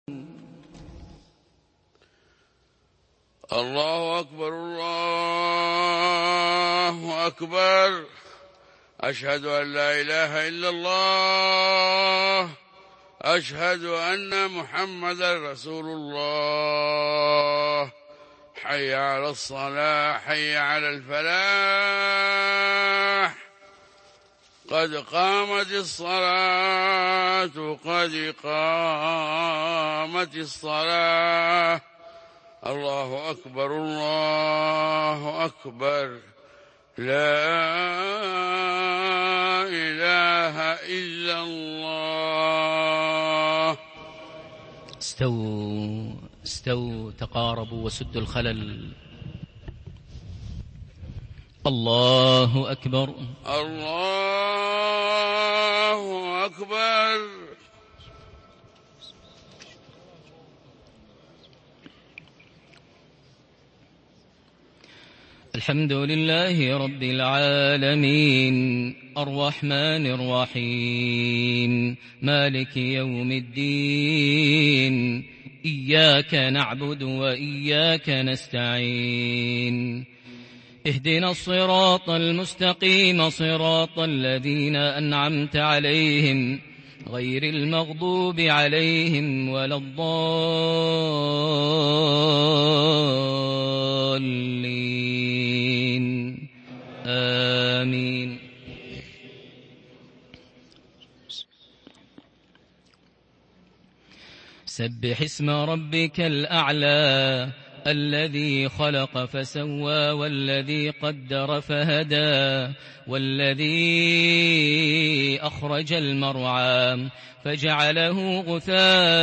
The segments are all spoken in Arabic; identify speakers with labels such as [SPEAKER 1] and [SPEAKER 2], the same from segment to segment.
[SPEAKER 1] الله أكبر الله أكبر. أشهد أن لا إله إلا الله. أشهد أن محمدا رسول الله. حي على الصلاة حي على الفلاح. قد قامت الصلاة قد قامت الصلاة. الله أكبر الله أكبر. لا إله إلا الله.
[SPEAKER 2] استووا تقاربوا وسدوا الخلل. الله أكبر
[SPEAKER 1] الله أكبر.
[SPEAKER 2] الحمد لله رب العالمين الرحمن الرحيم مالك يوم الدين. إياك نعبد وإياك نستعين. اهدنا الصراط المستقيم صراط الذين أنعمت عليهم غير المغضوب عليهم ولا الضالين. آمين. سبح اسم ربك الأعلى الذي خلق فسوى والذي قدر فهدى والذي أخرج المرعى فجعله غثاء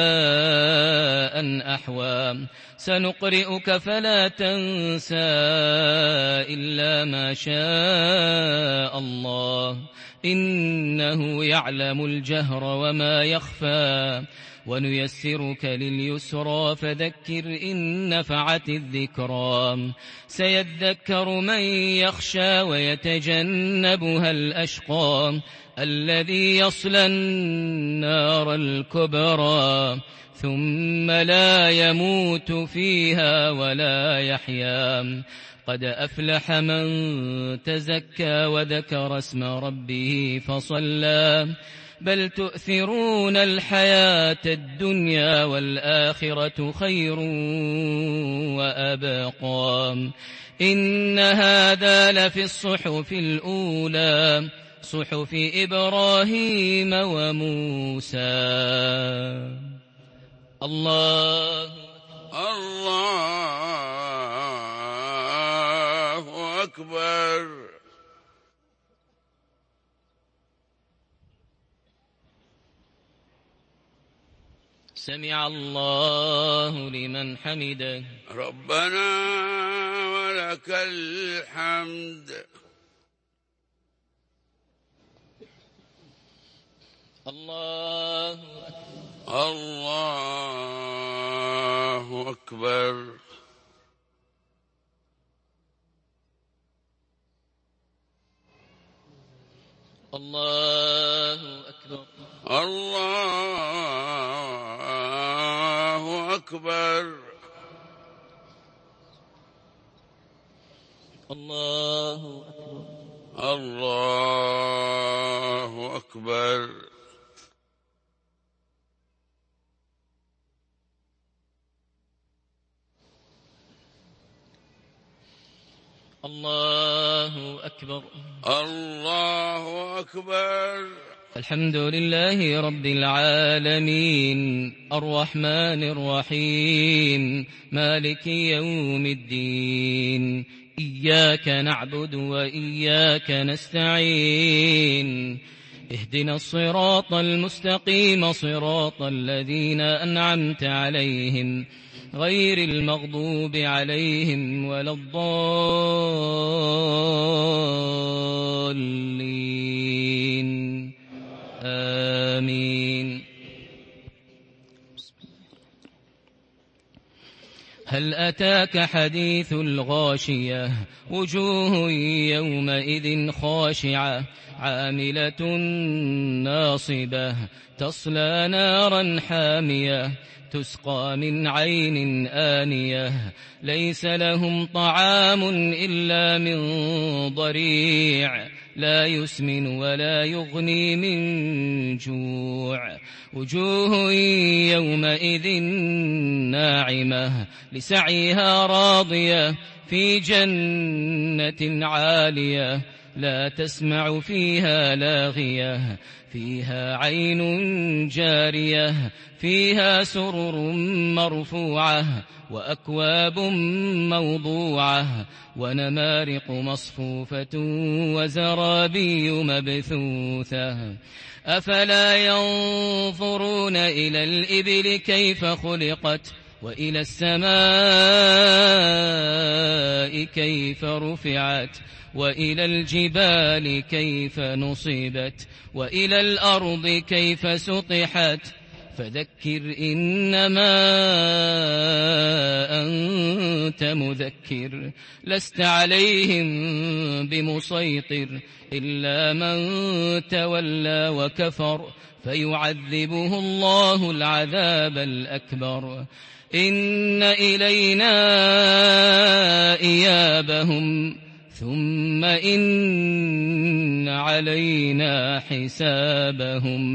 [SPEAKER 2] أحوى. سنقرئك فلا تنسى إلا ما شاء الله إنه يعلم الجهر وما يخفى. ونيسرك لليسرى فذكر إن نفعت الذكرى. سيذكر من يخشى ويتجنبها الأشقى الذي يصلى النار الكبرى ثم لا يموت فيها ولا يحيا. قد أفلح من تزكى وذكر اسم ربه فصلى. بل تؤثرون الحياة الدنيا والآخرة خير وأبقى. إن هذا لفي الصحف الأولى صحف إبراهيم وموسى. الله
[SPEAKER 1] أكبر.
[SPEAKER 2] سمع الله لمن حمده.
[SPEAKER 1] ربنا ولك الحمد.
[SPEAKER 2] الله
[SPEAKER 1] أكبر.
[SPEAKER 2] الله أكبر.
[SPEAKER 1] الله أكبر.
[SPEAKER 2] الله أكبر.
[SPEAKER 1] الله أكبر.
[SPEAKER 2] الله أكبر.
[SPEAKER 1] الله أكبر.
[SPEAKER 2] الحمد لله رب العالمين الرحمن الرحيم مالك يوم الدين. إياك نعبد وإياك نستعين. اهدنا الصراط المستقيم صراط الذين أنعمت عليهم غير المغضوب عليهم ولا الضالين. آمين. هل أتاك حديث الغاشية وجوه يومئذ خاشعة عاملة ناصبة تصلى نارا حامية تسقى من عين آنية ليس لهم طعام إلا من ضريع لا يسمن ولا يغني من جوع وجوه يومئذ ناعمة لسعيها راضية في جنة عالية لا تسمع فيها لاغية فيها عين جارية فيها سرر مرفوعة وأكواب موضوعة ونمارق مصفوفة وزرابي مبثوثة أفلا ينظرون إلى الإبل كيف خلقت وإلى السماء كيف رفعت وإلى الجبال كيف نصبت وإلى الأرض كيف سطحت فذكر إنما أنت مذكر لست عليهم بمسيطر إلا من تولى وكفر فيعذبه الله العذاب الأكبر إن إلينا إيابهم ثم إن علينا حسابهم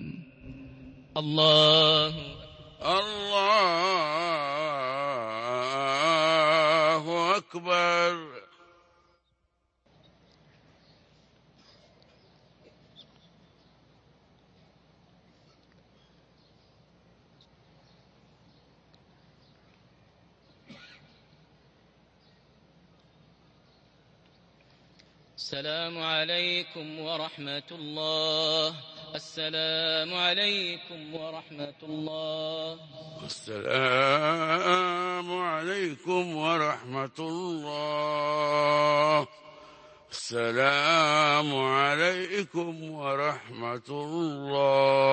[SPEAKER 2] الله
[SPEAKER 1] أكبر.
[SPEAKER 2] السلام عليكم ورحمة الله. السلام عليكم ورحمة الله.
[SPEAKER 1] السلام عليكم ورحمة الله. السلام عليكم ورحمة الله.